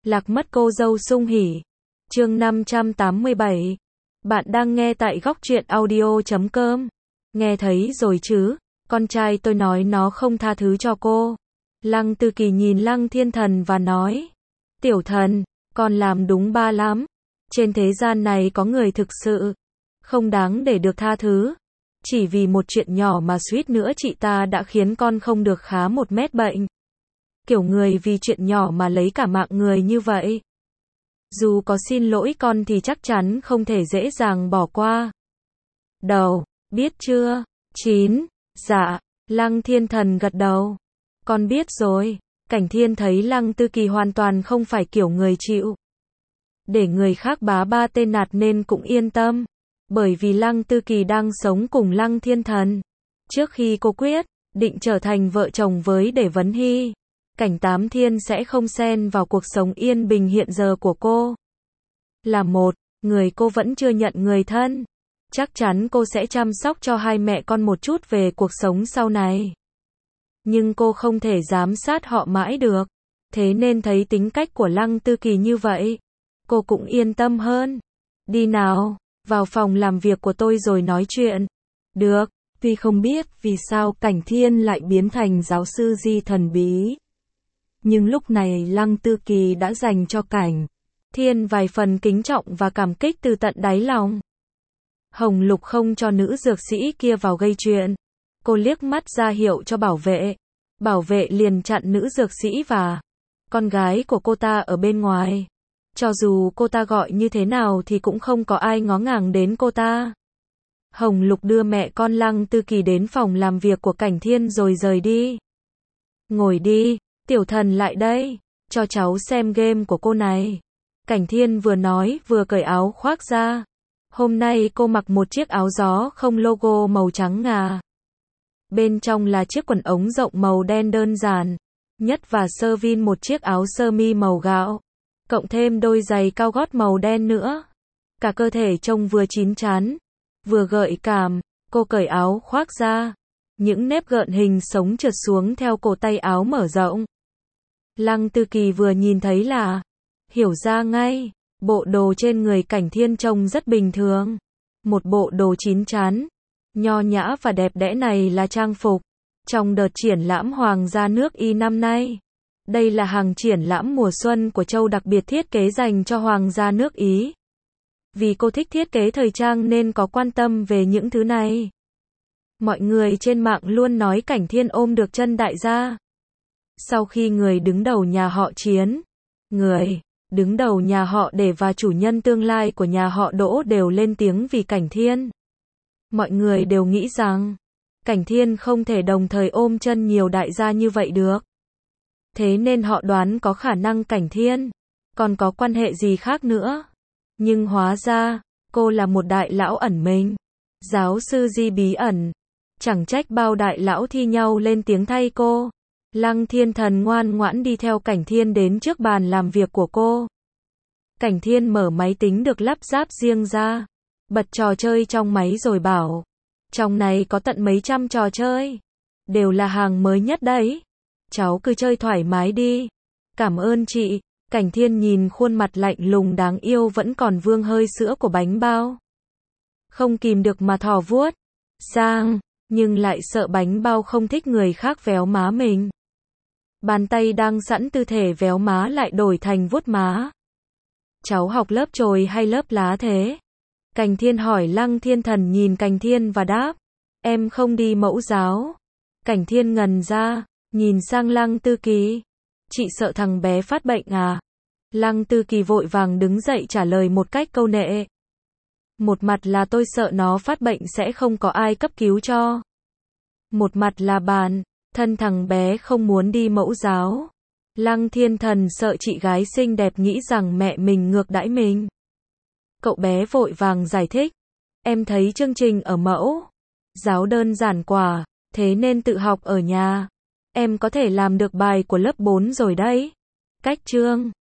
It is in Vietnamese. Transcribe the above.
Lạc mất cô dâu sung hỉ. Chương 587. Bạn đang nghe tại góc truyện audio.com. Nghe thấy rồi chứ, con trai tôi nói nó không tha thứ cho cô. Lăng Tư Kỳ nhìn Lăng Thiên Thần và nói, tiểu thần, con làm đúng ba lắm. Trên thế gian này có người thực sự không đáng để được tha thứ. Chỉ vì một chuyện nhỏ mà suýt nữa chị ta đã khiến con không được khá một mét bệnh. Kiểu người vì chuyện nhỏ mà lấy cả mạng người như vậy. Dù có xin lỗi con thì chắc chắn không thể dễ dàng bỏ qua. Đầu, biết chưa? 9. Dạ, Lăng Thiên Thần gật đầu. Con biết rồi. Cảnh Thiên thấy Lăng Tư Kỳ hoàn toàn không phải kiểu người chịu để người khác bá ba tên nạt nên cũng yên tâm. Bởi vì Lăng Tư Kỳ đang sống cùng Lăng Thiên Thần. Trước khi cô quyết định trở thành vợ chồng với Để Vấn Hy, Cảnh Tám Thiên sẽ không xen vào cuộc sống yên bình hiện giờ của cô. Là một người cô vẫn chưa nhận người thân. Chắc chắn cô sẽ chăm sóc cho hai mẹ con một chút về cuộc sống sau này. Nhưng cô không thể giám sát họ mãi được. Thế nên thấy tính cách của Lăng Tư Kỳ như vậy, cô cũng yên tâm hơn. Đi nào, vào phòng làm việc của tôi rồi nói chuyện. Được, tuy không biết vì sao Cảnh Thiên lại biến thành giáo sư Di thần bí. Nhưng lúc này Lăng Tư Kỳ đã dành cho Cảnh Thiên vài phần kính trọng và cảm kích từ tận đáy lòng. Hồng Lục không cho nữ dược sĩ kia vào gây chuyện. Cô liếc mắt ra hiệu cho bảo vệ. Bảo vệ liền chặn nữ dược sĩ và con gái của cô ta ở bên ngoài. Cho dù cô ta gọi như thế nào thì cũng không có ai ngó ngàng đến cô ta. Hồng Lục đưa mẹ con Lăng Tư Kỳ đến phòng làm việc của Cảnh Thiên rồi rời đi. Ngồi đi, tiểu thần lại đây, cho cháu xem game của cô này. Cảnh Thiên vừa nói vừa cởi áo khoác ra. Hôm nay cô mặc một chiếc áo gió không logo màu trắng ngà. Bên trong là chiếc quần ống rộng màu đen đơn giản nhất và sơ vin một chiếc áo sơ mi màu gạo. Cộng thêm đôi giày cao gót màu đen nữa. Cả cơ thể trông vừa chín chắn, vừa gợi cảm. Cô cởi áo khoác ra. Những nếp gợn hình sống trượt xuống theo cổ tay áo mở rộng. Lăng Tư Kỳ vừa nhìn thấy là hiểu ra ngay. Bộ đồ trên người Cảnh Thiên trông rất bình thường. Một bộ đồ chín chắn, nho nhã và đẹp đẽ này là trang phục trong đợt triển lãm Hoàng gia nước Y năm nay. Đây là hàng triển lãm mùa xuân của Châu đặc biệt thiết kế dành cho Hoàng gia nước Ý. Vì cô thích thiết kế thời trang nên có quan tâm về những thứ này. Mọi người trên mạng luôn nói Cảnh Thiên ôm được chân đại gia. Sau khi người đứng đầu nhà họ Chiến, người đứng đầu nhà họ Để và chủ nhân tương lai của nhà họ Đỗ đều lên tiếng vì Cảnh Thiên. Mọi người đều nghĩ rằng Cảnh Thiên không thể đồng thời ôm chân nhiều đại gia như vậy được. Thế nên họ đoán có khả năng Cảnh Thiên còn có quan hệ gì khác nữa. Nhưng hóa ra, cô là một đại lão ẩn mình. Giáo sư Di bí ẩn. Chẳng trách bao đại lão thi nhau lên tiếng thay cô. Lăng Thiên Thần ngoan ngoãn đi theo Cảnh Thiên đến trước bàn làm việc của cô. Cảnh Thiên mở máy tính được lắp ráp riêng ra. Bật trò chơi trong máy rồi bảo. Trong này có tận mấy trăm trò chơi. Đều là hàng mới nhất đấy. Cháu cứ chơi thoải mái đi. Cảm ơn chị. Cảnh Thiên nhìn khuôn mặt lạnh lùng đáng yêu vẫn còn vương hơi sữa của bánh bao. Không kìm được mà thò vuốt sang, nhưng lại sợ bánh bao không thích người khác véo má mình. Bàn tay đang sẵn tư thể véo má lại đổi thành vuốt má. Cháu học lớp chồi hay lớp lá thế? Cảnh Thiên hỏi. Lăng Thiên Thần nhìn Cảnh Thiên và đáp. Em không đi mẫu giáo. Cảnh Thiên ngần ra, nhìn sang Lăng Tư Kỳ. Chị sợ thằng bé phát bệnh à? Lăng Tư Kỳ vội vàng đứng dậy trả lời một cách câu nệ. Một mặt là tôi sợ nó phát bệnh sẽ không có ai cấp cứu cho. Một mặt là bản thân thằng bé không muốn đi mẫu giáo. Lăng Thiên Thần sợ chị gái xinh đẹp nghĩ rằng mẹ mình ngược đãi mình. Cậu bé vội vàng giải thích. Em thấy chương trình ở mẫu giáo đơn giản quá, thế nên tự học ở nhà. Em có thể làm được bài của lớp 4 rồi đấy. Cách chương